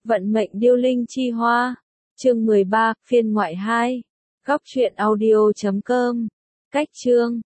Vận mệnh điêu linh chi hoa. Chương 13, phiên ngoại 2. Góc truyện audio.com. Cách chương